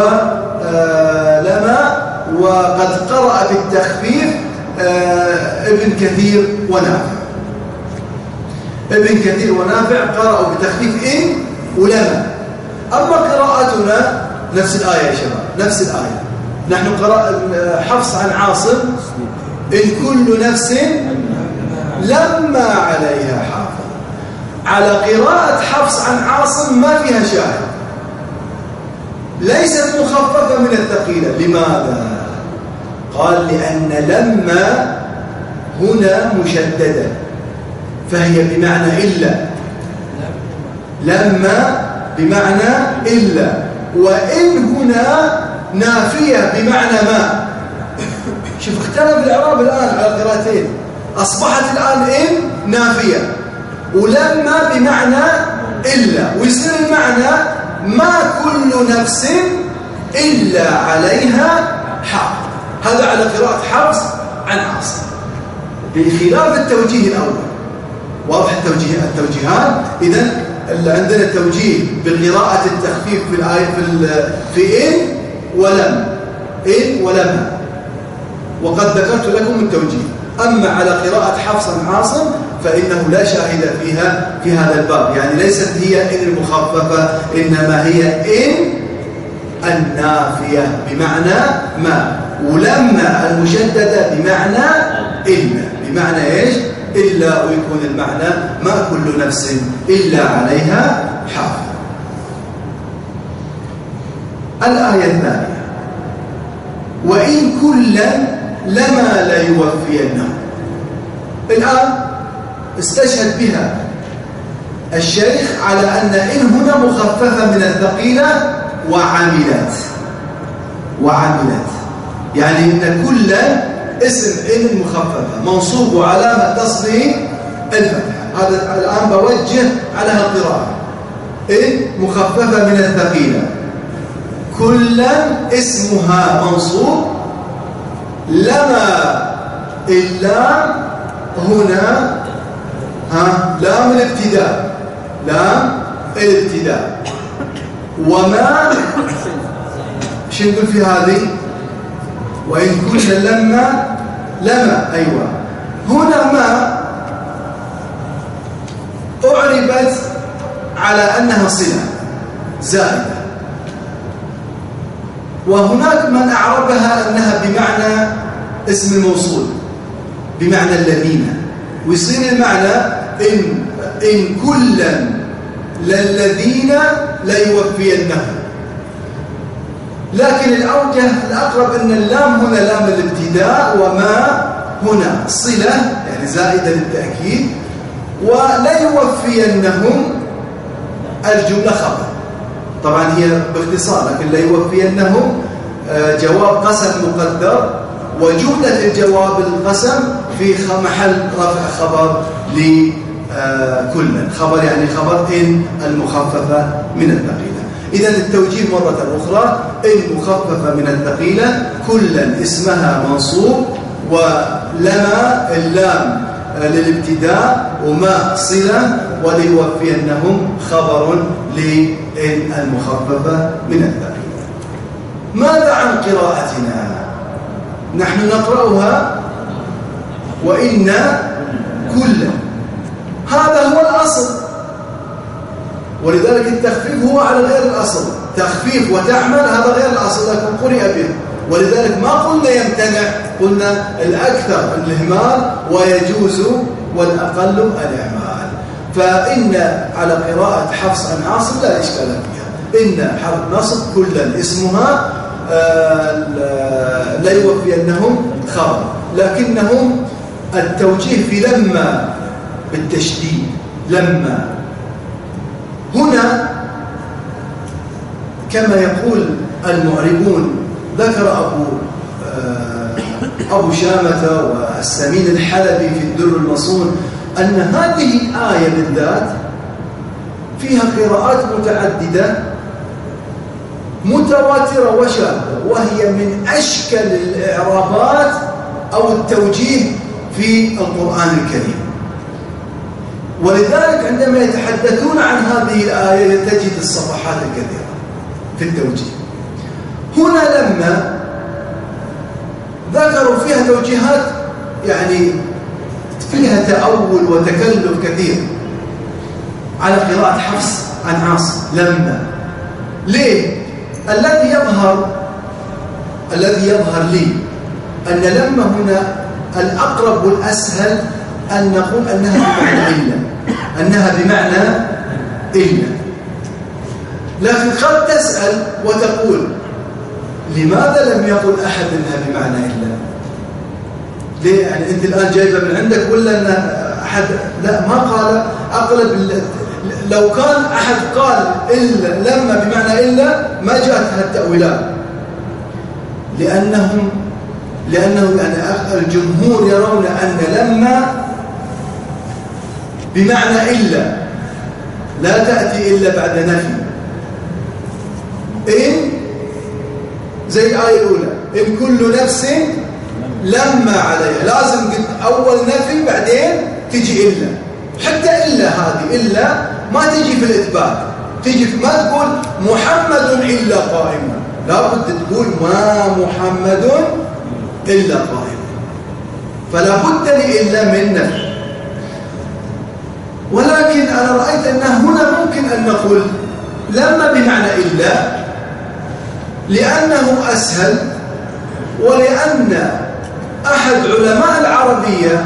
ولما، وقد قرأ بالتخفيف ابن كثير ونافع. ابن كثير ونافع قرأوا بتخفيف إن ولما. أما قراءتنا نفس الآية يا شباب، نفس الآية. نحن قرأ حفص عن عاصم إن كل نفس لما عليها حافظ. على قراءة حفص عن عاصم ما فيها شاهد، ليست مخففة من الثقيلة. لماذا؟ قال لأن لما هنا مشددة، فهي بمعنى إلا. لما بمعنى إلا، وإن هنا نافية بمعنى ما. شوف اختلف الإعراب الآن على قراءتين. أصبحت الآن إن نافية، ولما بمعنى إلا، ويصير المعنى ما كل نفس إلا عليها حافظ. هذا على قراءة حفص عن عاصم، بخلاف التوجيه الأول. واضح التوجيهات؟ إذن عندنا التوجيه بقراءة التخفيف في الآية في إن ولم، إن ولما، وقد ذكرت لكم التوجيه. أما على قراءة حفص عن عاصم فإنه لا شاهد فيها في هذا الباب، يعني ليست هي إن المخففة، إنما هي إن النافية بمعنى ما، ولما المشددة بمعنى إلا، بمعنى إيش؟ إلا، ويكون المعنى ما كل نفس إلا عليها حافظ. الآية الثانية: وإن كلا لما لا يوفينهم. الآن استشهد بها الشيخ على أن إن هنا مخففة من الثقيلة وعملت، يعني إن كلا اسم إن المخففة منصوب وعلامة تصله الفتحة. هذا الآن بوجه على القراءة. إن مخففة من الثقيلة، كلا اسمها منصوب، لما اللام هنا لام الابتداء، لام الابتداء. وما شو نقول في هذه؟ وإن كنا لما أيوة. هنا ما أعربت على أنها صلة زائدة، وهناك من أعربها أنها بمعنى اسم الموصول، بمعنى الذين، ويصير المعنى إن كلا للذين ليوفينهم. لكن الأوجه الأقرب أن اللام هنا لام الابتداء، وما هنا صلة يعني زائدة للتأكيد، وليوفينهم الجملة خبر. طبعا هي باختصار، لكن ليوفينهم جواب قسم مقدر، وجملة الجواب القسم في محل رفع خبر لكل خبر، يعني خبر إن المخففة من الثقيلة. إذا التوجيه مرة أخرى: إن مخففة من الثقيلة، كلا اسمها منصوب، ولما اللام للابتداء، وما صلة، وليوفينهم خبر لإن المخففة من الثقيلة. ماذا عن قراءتنا؟ نحن نقرأها وإن كلا، هذا هو الأصل، ولذلك التخفيف هو على غير الأصل. تخفيف وتعمل هذا غير الأصل، لكن قرئ به. ولذلك ما قلنا يمتنع، قلنا الأكثر الإهمال ويجوز والأقل الإعمال. فإن على قراءة حفص عن عاصم لا إشكال فيها، إن حرف نصب كلا اسمها لا يوفي أنهم خبر، لكنهم التوجيه في لما بالتشديد. لما هنا كما يقول المعربون، ذكر أبو شامة والسمين الحلبي في الدر المصون أن هذه الآية بالذات فيها قراءات متعددة متواترة وشاذة، وهي من أشكل الإعرابات أو التوجيه في القرآن الكريم. ولذلك عندما يتحدثون عن هذه الآية تجد الصفحات الكثيرة في التوجيه. هنا لما ذكروا فيها توجيهات يعني فيها تأول وتكلف كثير على قراءة حفص عن عاصم. لما ليه؟ الذي يظهر لي أن لما هنا الأقرب والأسهل أن نقول أنها بمعنى إلا، أنها بمعنى إلا. لكن قد تسأل وتقول لماذا لم يقل أحد أنها بمعنى إلا؟ ليه؟ يعني أنت الآن جايبة من عندك ولا أن أحد؟ لا، ما قال. أغلب لو كان أحد قال إلا لما بمعنى إلا ما جاءتها التأويلات، لأنه يعني الجمهور يرون أن لما بمعنى إلا لا تأتي إلا بعد نفي. إن زي الآية الأولى، إن كل نفس لما عليها، لازم أول نفي بعدين تجي إلا. حتى إلا هذه إلا ما تجي في الإثبات، تجي ما تقول محمد إلا قائم، لا بد تقول ما محمد إلا قائم، فلا بد لي إلا من نفي. ولكن أنا رأيت أن هنا ممكن أن نقول لما بمعنى إلا، لأنه أسهل، ولأن أحد علماء العربية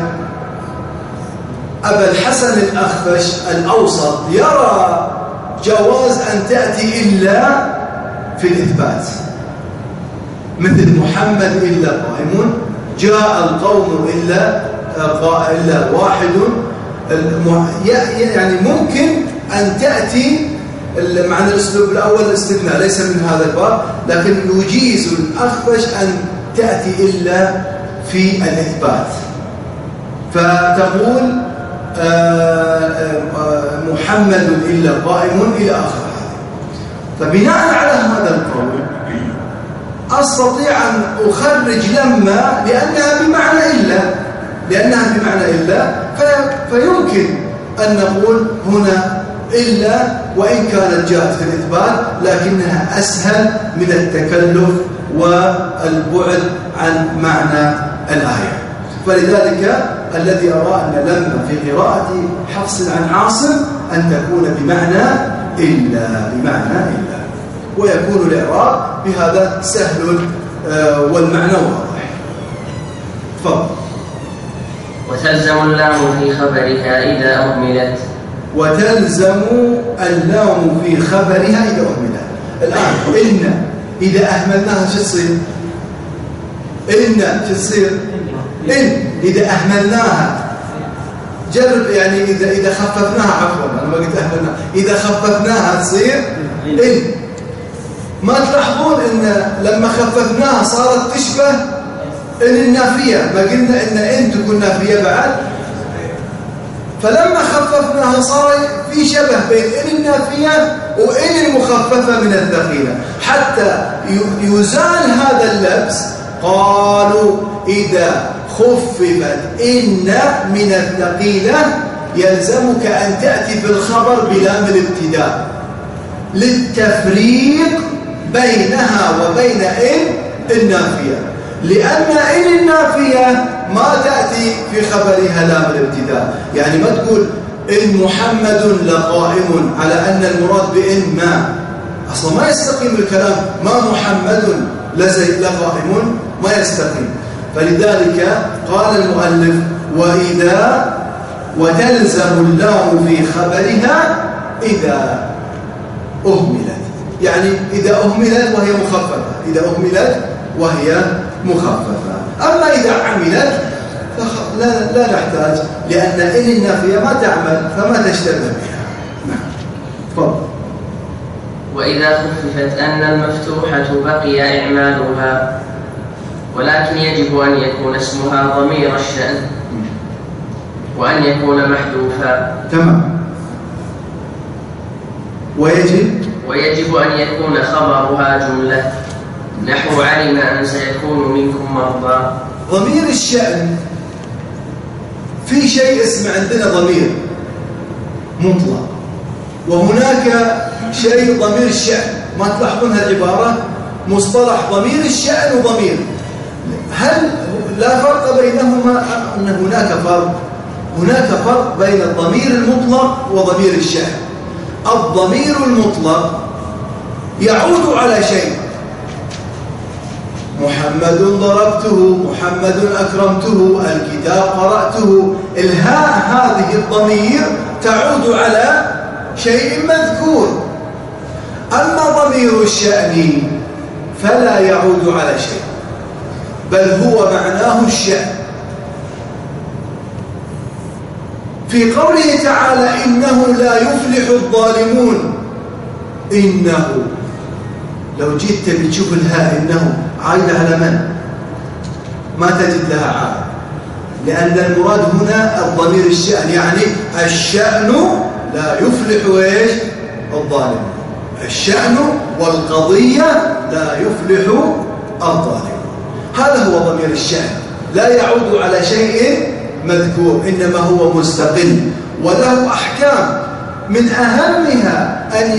أبا الحسن الأخفش الأوسط يرى جواز أن تأتي إلا في الإثبات، مثل محمد إلا قائم، جاء القوم إلا واحد. يعني ممكن أن تأتي معنى الأسلوب الأول الاستثناء ليس من هذا الباب، لكن يجيز الأخفش أن تأتي إلا في الإثبات، فتقول محمد إلا قائم إلى آخر. فبناء على هذا القول أستطيع أن أخرج لما لأنها بمعنى إلا، فيمكن أن نقول هنا إلا وإن كانت جاءت في الإثبات، لكنها أسهل من التكلف والبعد عن معنى الآية. فلذلك الذي أرى أن لما في قراءة حفص عن عاصم أن تكون بمعنى إلا، ويكون الإعراب بهذا سهل والمعنى واضح. تفضل. وتلزم اللام في خبرها إذا أهملت. وتلزم اللام في خبرها إذا أهملت. الآن إن إذا أهملناها شو تصير؟ إن إذا أهملناها، جرب يعني إذا خففناها، عفوا أنا ما قلت أهملناها، إذا خففناها تصير إن. ما تلاحظون إن لما خففناها صارت تشبه إن النافية؟ ما قلنا إن تكون نافية بعد، فلما خففناها صار في شبه بين إن النافية وإن المخففة من الثقيلة، حتى يزال هذا اللبس. قالوا إذا خففت إن من الثقيلة يلزمك أن تأتي في الخبر بلام الابتداء للتفريق بينها وبين إن النافية، لأن إن النافية ما تأتي في خبرها لام الابتداء. يعني ما تقول إن محمد لقائم على أن المراد بإن ما، أصلا ما يستقيم الكلام. ما محمد لزيد لقائم ما يستقيم. فلذلك قال المؤلف وإذا وتلزم اللام في خبرها إذا أهملت، يعني إذا أهملت وهي مخففة، إذا أهملت وهي مخففة. أما إذا عملت لا نحتاج، لأن إن النافية ما تعمل فما تشتبه بها. نعم تفضل. وإذا خففت أن المفتوحة بقي إعمالها، ولكن يجب أن يكون اسمها ضمير الشأن وأن يكون محذوفا. تمام. ويجب أن يكون خبرها جملة، نحو علم أن سيكون منكم مرضى. ضمير الشأن في شيء اسمه عندنا ضمير مطلق، وهناك شيء ضمير الشأن. ما تلاحظون هالعبارة مصطلح ضمير الشأن وضمير، هل لا فرق بينهما أم أن هناك فرق؟ هناك فرق بين الضمير المطلق وضمير الشأن. الضمير المطلق يعود على شيء، محمد ضربته، محمد أكرمته، الكتاب قرأته. الهاء هذه الضمير تعود على شيء مذكور. أما ضمير الشأن فلا يعود على شيء، بل هو معناه الشأن. في قوله تعالى إنه لا يفلح الظالمون، إنه لو جيت بتشوف الهاء إنه عائدة على من؟ ما تجد لها عائد، لأن المراد هنا الضمير الشأن، يعني الشأن لا يفلح إيش؟ الظالم. الشأن والقضية لا يفلح الظالم. هذا هو ضمير الشأن، لا يعود على شيء مذكور، إنما هو مستقل وله أحكام. من أهمها أن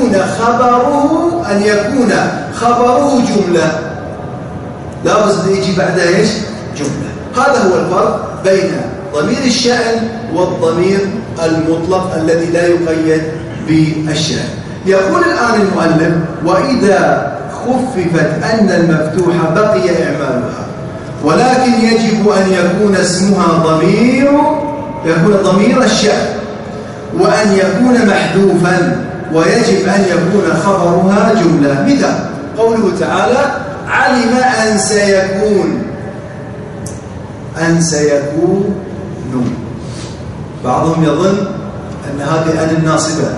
يكون خبره جملة، لا بد يجي بعد إيش؟ جملة. هذا هو الفرق بين ضمير الشأن والضمير المطلق الذي لا يقيد بالشأن. يقول الآن المؤلف وإذا خففت أن المفتوح بقي إعمالها، ولكن يجب أن يكون اسمها ضمير الشأن، وأن يكون محذوفا، ويجب أن يكون خبرها جملة. مثال قوله تعالى علم أن سيكون. بعضهم يظن أن هذه أن الناصبة،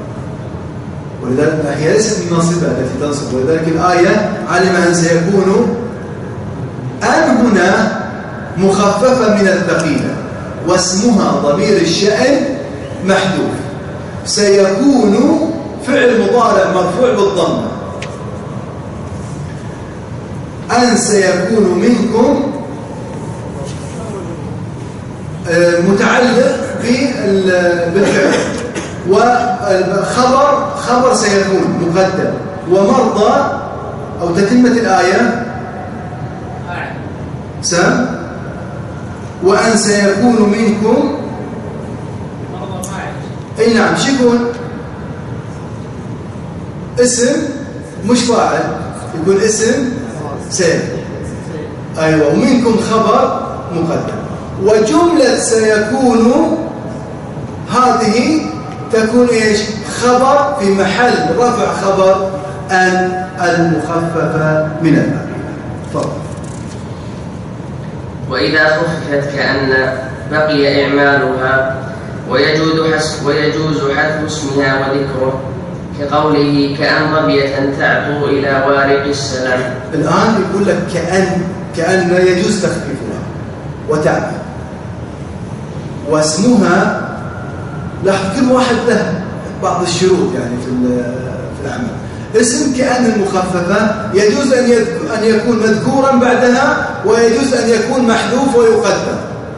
ولذلك هي ليست الناصبة التي تنصب، ولذلك الآية علم أن سيكون. أن هنا مخففة من الثقيلة، واسمها ضمير الشأن محذوف. سيكون فعل مضارع مرفوع بالضمة. أن سيكون منكم متعلق بالفعل، وخبر سيكون مقدم، ومرضى أو تتمة الآية سم، وأن سيكون منكم أي نعم شكون اسم مش فاعل، يكون اسم سيكون. أيوة، ومنكم خبر مقدم. وجملة سيكون هذه تكون إيش؟ خبر في محل رفع خبر أن المخففة من الباء. تفضل. وإذا خففت كأن بقي إعمالها، ويجوز حذف اسمها وذكره، كقوله كأن ظبية تعطو إلى وارق السلام. الآن يقول لك كأن يجوز تخفيفها وتعمل، واسمها لاحظ كل واحد له بعض الشروط يعني في العمل. اسم كأن المخففة يجوز أن يكون مذكورا بعدها، ويجوز أن يكون محذوف ويقدم.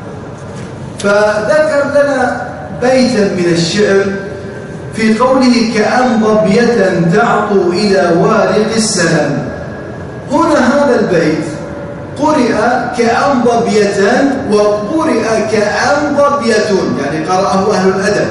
فذكر لنا بيتا من الشعر في قوله كأن ظبية تعطو إلى وارق السلام. هنا هذا البيت قرئ كأن ظبية وقرئ كأن ظبية، يعني قرأه أهل الأدب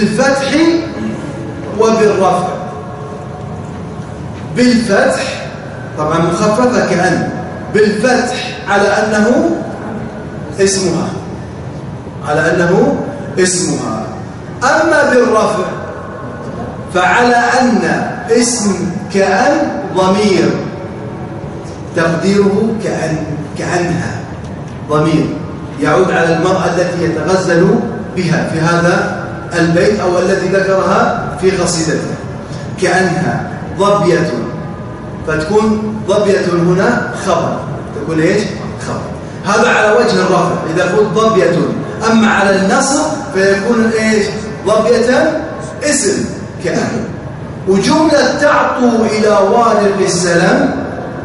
بالفتح وبالرفع. بالفتح طبعا مخففة كأن بالفتح على أنه اسمها، على أنه اسمها. أما بالرفع فعلى أن اسم كأن ضمير تقديره كأنها، ضمير يعود على المرأة التي يتغزل بها في هذا البيت أو الذي ذكرها في قصيدته. كأنها ضبية، فتكون ضبية هنا خبر، تكون ايش؟ خبر. هذا على وجه الرفع إذا قلت ضبية. أما على النصب فيكون ايش؟ ضبية اسم كأن. وجملة تعطوا إلى وارق السلام،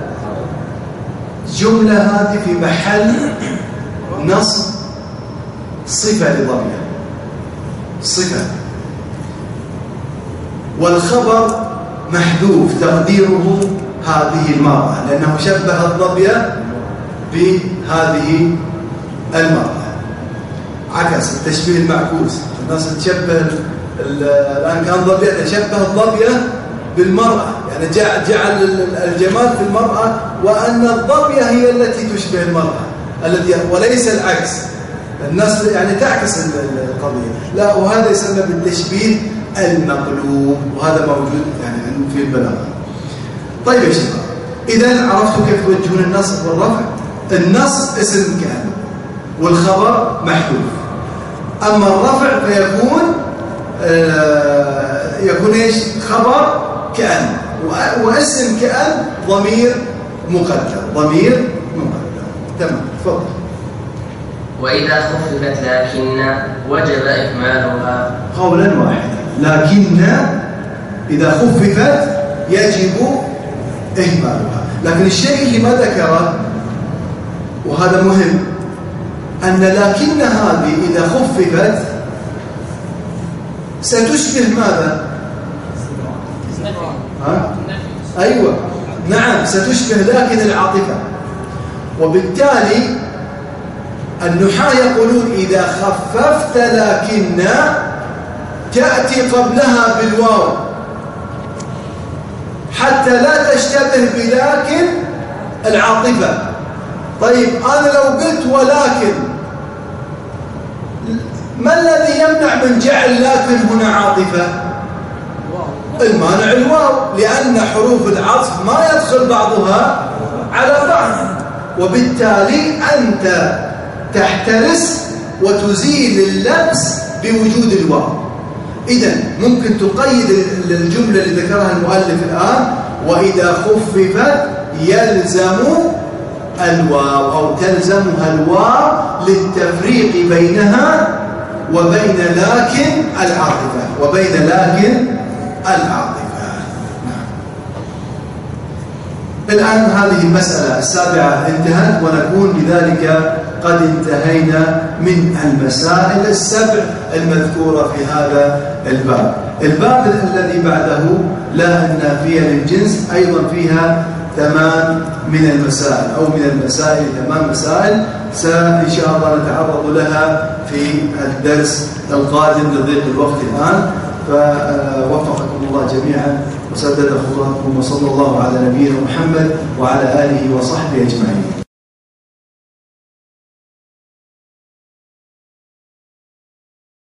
جملة هذه في محل نصب صفة لضبية، صفة، والخبر محذوف تقديره هذه المرأة، لأنه شبه الضبية بهذه المرأة، عكس التشبيه المعكوس. الناس تشبه الآن كان ضبية، تشبه الضبية بالمرأة، يعني جعل الجمال في المرأة وأن الضبية هي التي تشبه المرأة وليس العكس. الناس يعني تعكس القضية، لا، وهذا يسمى بالتشبيه المقلوب، وهذا موجود يعني في البلاغة. طيب يا شباب، إذا عرفتوا كيف توجهون النصب والرفع. النصب اسم كان والخبر محذوف، أما الرفع فيكون يكون ايش؟ خبر كأن، واسم كأن ضمير مقدر، ضمير مقدر. تمام، تفضل. وإذا خففت لكن وجب إكمالها قولا واحدا، لكن إذا خففت يجب إهمالها. لكن الشيء اللي ما ذكره وهذا مهم، أن لكن هذه إذا خففت ستشبه ماذا؟ أيوة، نعم، ستشبه لكن العاطفة. وبالتالي النحاة يقولون إذا خففت لكن تأتي قبلها بالواو حتى لا تشتبه بلكن العاطفة. طيب أنا لو قلت ولكن، ما الذي يمنع من جعل لكن هنا عاطفة؟ المانع الواو، لأن حروف العطف ما يدخل بعضها على بعض، وبالتالي أنت تحترس وتزيل اللبس بوجود الواو. إذن ممكن تقيد الجملة اللي ذكرها المؤلف الآن، وإذا خففت يلزم الواو أو تلزمها الواو للتفريق بينها وبين لكن العاطفة، وبين لكن العاطفة. الآن هذه المسألة السابعة انتهت، ونكون بذلك قد انتهينا من المسائل السبع المذكورة في هذا الباب. الباب الذي بعده لا النافية للجنس أيضا فيها 8 من المسائل، أو من المسائل 8 مسائل إن شاء الله نتعرض لها في الدرس القادم لضيق الوقت الآن. فوفقكم الله جميعا وسدد خطواتكم، وصلى الله على نبينا محمد وعلى آله وصحبه أجمعين.